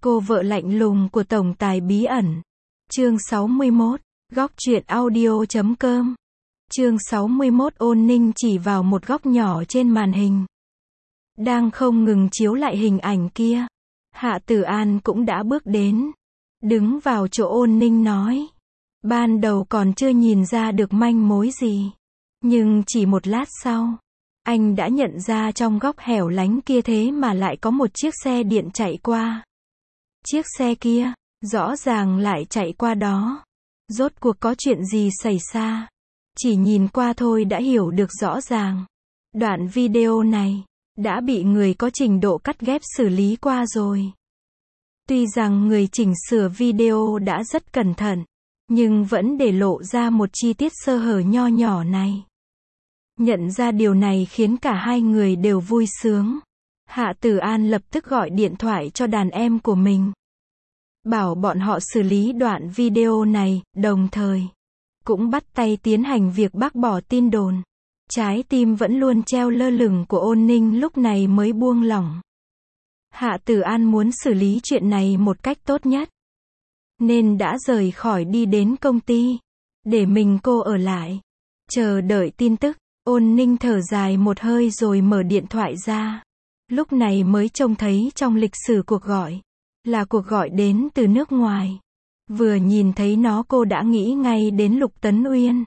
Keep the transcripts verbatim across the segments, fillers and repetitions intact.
Cô vợ lạnh lùng của tổng tài bí ẩn. Chương sáu mươi mốt, góc truyện audio chấm com. Chương sáu mươi mốt Ôn Ninh chỉ vào một góc nhỏ trên màn hình. Đang không ngừng chiếu lại hình ảnh kia. Hạ Tử An cũng đã bước đến. Đứng vào chỗ Ôn Ninh nói. Ban đầu còn chưa nhìn ra được manh mối gì. Nhưng chỉ một lát sau, anh đã nhận ra trong góc hẻo lánh kia thế mà lại có một chiếc xe điện chạy qua. Chiếc xe kia, rõ ràng lại chạy qua đó. Rốt cuộc có chuyện gì xảy ra? Chỉ nhìn qua thôi đã hiểu được rõ ràng. Đoạn video này đã bị người có trình độ cắt ghép xử lý qua rồi. Tuy rằng người chỉnh sửa video đã rất cẩn thận, nhưng vẫn để lộ ra một chi tiết sơ hở nho nhỏ này. Nhận ra điều này khiến cả hai người đều vui sướng. Hạ Tử An lập tức gọi điện thoại cho đàn em của mình. Bảo bọn họ xử lý đoạn video này, đồng thời cũng bắt tay tiến hành việc bác bỏ tin đồn. Trái tim vẫn luôn treo lơ lửng của Ôn Ninh lúc này mới buông lỏng. Hạ Tử An muốn xử lý chuyện này một cách tốt nhất, nên đã rời khỏi đi đến công ty, để mình cô ở lại, chờ đợi tin tức. Ôn Ninh thở dài một hơi rồi mở điện thoại ra. Lúc này mới trông thấy trong lịch sử cuộc gọi, là cuộc gọi đến từ nước ngoài. Vừa nhìn thấy nó cô đã nghĩ ngay đến Lục Tấn Uyên.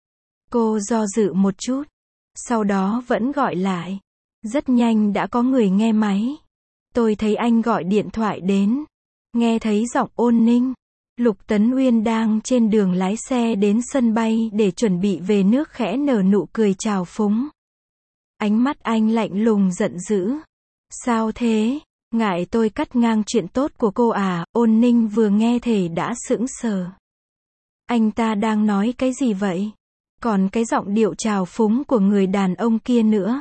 Cô do dự một chút, sau đó vẫn gọi lại. Rất nhanh đã có người nghe máy. Tôi thấy anh gọi điện thoại đến. Nghe thấy giọng Ôn Ninh. Lục Tấn Uyên đang trên đường lái xe đến sân bay để chuẩn bị về nước, khẽ nở nụ cười chào phúng. Ánh mắt anh lạnh lùng giận dữ. Sao thế? Ngại tôi cắt ngang chuyện tốt của cô à? Ôn Ninh vừa nghe thể đã sững sờ. Anh ta đang nói cái gì vậy? Còn cái giọng điệu chào phúng của người đàn ông kia nữa,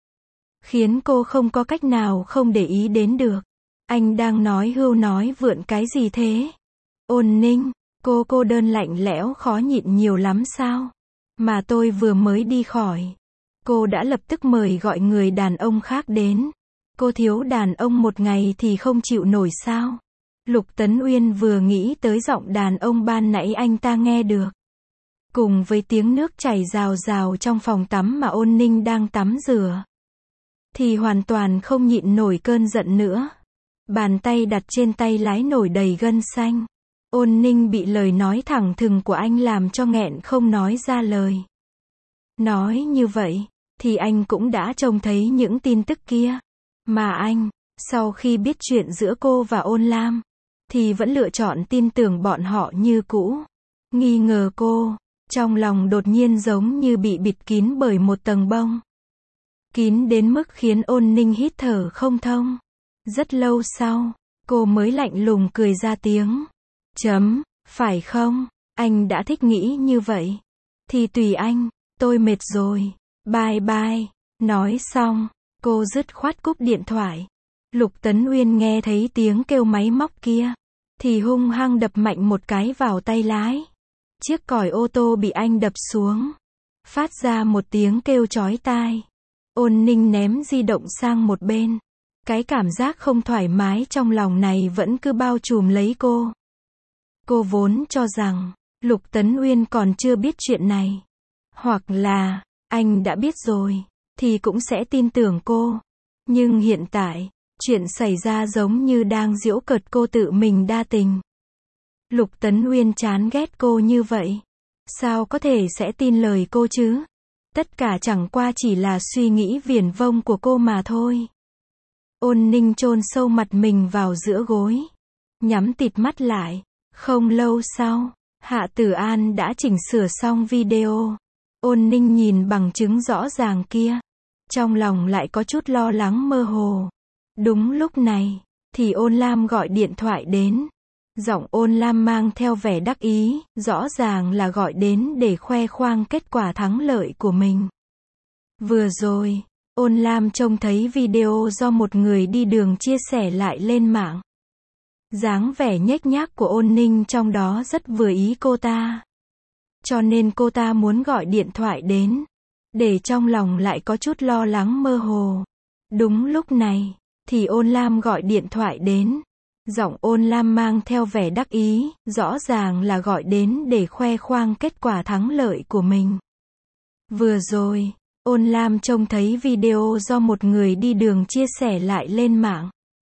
khiến cô không có cách nào không để ý đến được. Anh đang nói hưu nói vượn cái gì thế? Ôn Ninh, cô cô đơn lạnh lẽo khó nhịn nhiều lắm sao? Mà tôi vừa mới đi khỏi, cô đã lập tức mời gọi người đàn ông khác đến. Cô thiếu đàn ông một ngày thì không chịu nổi sao? Lục Tấn Uyên vừa nghĩ tới giọng đàn ông ban nãy anh ta nghe được, cùng với tiếng nước chảy rào rào trong phòng tắm mà Ôn Ninh đang tắm rửa, thì hoàn toàn không nhịn nổi cơn giận nữa. Bàn tay đặt trên tay lái nổi đầy gân xanh. Ôn Ninh bị lời nói thẳng thừng của anh làm cho nghẹn không nói ra lời. Nói như vậy, thì anh cũng đã trông thấy những tin tức kia. Mà anh, sau khi biết chuyện giữa cô và Ôn Lam, thì vẫn lựa chọn tin tưởng bọn họ như cũ. Nghi ngờ cô, trong lòng đột nhiên giống như bị bịt kín bởi một tầng bông. Kín đến mức khiến Ôn Ninh hít thở không thông. Rất lâu sau, cô mới lạnh lùng cười ra tiếng. Chấm, phải không? Anh đã thích nghĩ như vậy. Thì tùy anh, tôi mệt rồi. Bye bye. Nói xong, cô dứt khoát cúp điện thoại. Lục Tấn Uyên nghe thấy tiếng kêu máy móc kia, thì hung hăng đập mạnh một cái vào tay lái. Chiếc còi ô tô bị anh đập xuống, phát ra một tiếng kêu chói tai. Ôn Ninh ném di động sang một bên. Cái cảm giác không thoải mái trong lòng này vẫn cứ bao trùm lấy cô. Cô vốn cho rằng Lục Tấn Uyên còn chưa biết chuyện này, hoặc là anh đã biết rồi thì cũng sẽ tin tưởng cô. Nhưng hiện tại, chuyện xảy ra giống như đang giễu cợt cô tự mình đa tình. Lục Tấn Uyên chán ghét cô như vậy, sao có thể sẽ tin lời cô chứ? Tất cả chẳng qua chỉ là suy nghĩ viển vông của cô mà thôi. Ôn Ninh chôn sâu mặt mình vào giữa gối, nhắm tịt mắt lại. Không lâu sau, Hạ Tử An đã chỉnh sửa xong video. Ôn Ninh nhìn bằng chứng rõ ràng kia, trong lòng lại có chút lo lắng mơ hồ. Đúng lúc này, thì Ôn Lam gọi điện thoại đến. Giọng Ôn Lam mang theo vẻ đắc ý, rõ ràng là gọi đến để khoe khoang kết quả thắng lợi của mình. Vừa rồi, Ôn Lam trông thấy video do một người đi đường chia sẻ lại lên mạng. Dáng vẻ nhếch nhác của Ôn Ninh trong đó rất vừa ý cô ta. Cho nên cô ta muốn gọi điện thoại đến, để trong lòng lại có chút lo lắng mơ hồ. Đúng lúc này, thì Ôn Lam gọi điện thoại đến. Giọng Ôn Lam mang theo vẻ đắc ý, rõ ràng là gọi đến để khoe khoang kết quả thắng lợi của mình. Vừa rồi, Ôn Lam trông thấy video do một người đi đường chia sẻ lại lên mạng.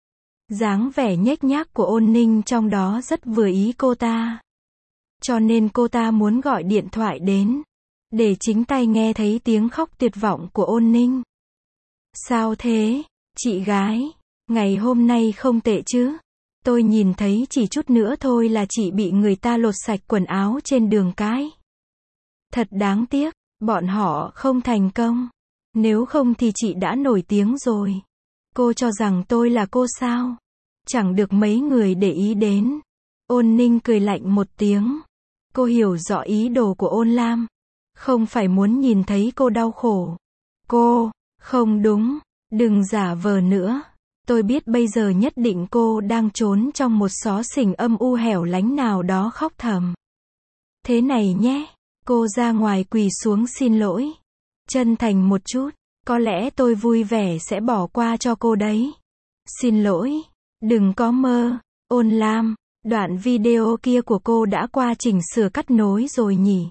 Dáng vẻ nhếch nhác của Ôn Ninh trong đó rất vừa ý cô ta. Cho nên cô ta muốn gọi điện thoại đến, để chính tay nghe thấy tiếng khóc tuyệt vọng của Ôn Ninh. Sao thế, chị gái? Ngày hôm nay không tệ chứ? Tôi nhìn thấy chỉ chút nữa thôi là chị bị người ta lột sạch quần áo trên đường cái. Thật đáng tiếc, bọn họ không thành công. Nếu không thì chị đã nổi tiếng rồi. Cô cho rằng tôi là cô sao? Chẳng được mấy người để ý đến. Ôn Ninh cười lạnh một tiếng. Cô hiểu rõ ý đồ của Ôn Lam. Không phải muốn nhìn thấy cô đau khổ. Cô, không đúng, đừng giả vờ nữa. Tôi biết bây giờ nhất định cô đang trốn trong một xó xỉnh âm u hẻo lánh nào đó khóc thầm. Thế này nhé, cô ra ngoài quỳ xuống xin lỗi. Chân thành một chút, có lẽ tôi vui vẻ sẽ bỏ qua cho cô đấy. Xin lỗi, đừng có mơ. Ôn Lam, đoạn video kia của cô đã qua chỉnh sửa cắt nối rồi nhỉ?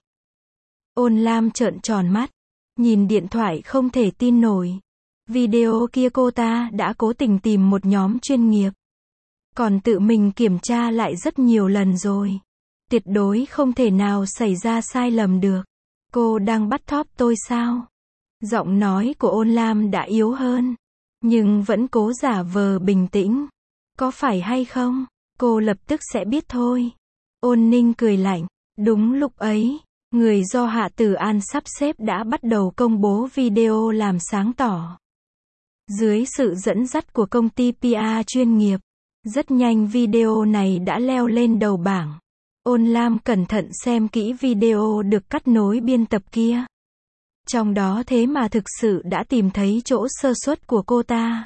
Ôn Lam trợn tròn mắt, nhìn điện thoại không thể tin nổi. Video kia cô ta đã cố tình tìm một nhóm chuyên nghiệp. Còn tự mình kiểm tra lại rất nhiều lần rồi. Tuyệt đối không thể nào xảy ra sai lầm được. Cô đang bắt thóp tôi sao? Giọng nói của Ôn Lam đã yếu hơn, nhưng vẫn cố giả vờ bình tĩnh. Có phải hay không? Cô lập tức sẽ biết thôi. Ôn Ninh cười lạnh. Đúng lúc ấy, người do Hạ Tử An sắp xếp đã bắt đầu công bố video làm sáng tỏ. Dưới sự dẫn dắt của công ty pê e chuyên nghiệp, rất nhanh video này đã leo lên đầu bảng. Ôn Lam cẩn thận xem kỹ video được cắt nối biên tập kia. Trong đó thế mà thực sự đã tìm thấy chỗ sơ suất của cô ta.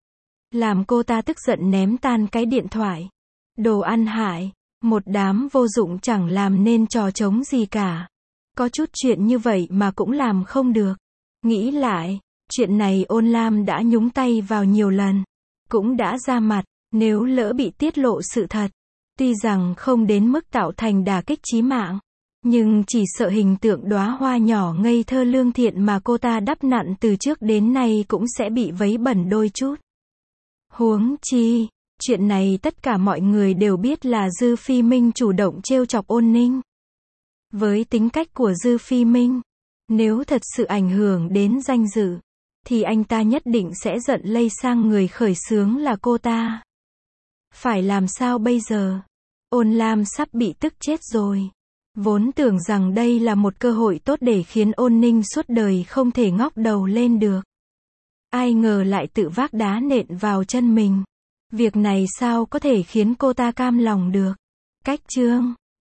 Làm cô ta tức giận ném tan cái điện thoại. Đồ ăn hại, một đám vô dụng chẳng làm nên trò trống gì cả. Có chút chuyện như vậy mà cũng làm không được. Nghĩ lại, chuyện này Ôn Lam đã nhúng tay vào nhiều lần. Cũng đã ra mặt, nếu lỡ bị tiết lộ sự thật. Tuy rằng không đến mức tạo thành đả kích chí mạng, nhưng chỉ sợ hình tượng đóa hoa nhỏ ngây thơ lương thiện mà cô ta đắp nặn từ trước đến nay cũng sẽ bị vấy bẩn đôi chút. Huống chi, chuyện này tất cả mọi người đều biết là Dư Phi Minh chủ động trêu chọc Ôn Ninh. Với tính cách của Dư Phi Minh, nếu thật sự ảnh hưởng đến danh dự, thì anh ta nhất định sẽ giận lây sang người khởi xướng là cô ta. Phải làm sao bây giờ? Ôn Lam sắp bị tức chết rồi. Vốn tưởng rằng đây là một cơ hội tốt để khiến Ôn Ninh suốt đời không thể ngóc đầu lên được. Ai ngờ lại tự vác đá nện vào chân mình. Việc này sao có thể khiến cô ta cam lòng được? Cách chương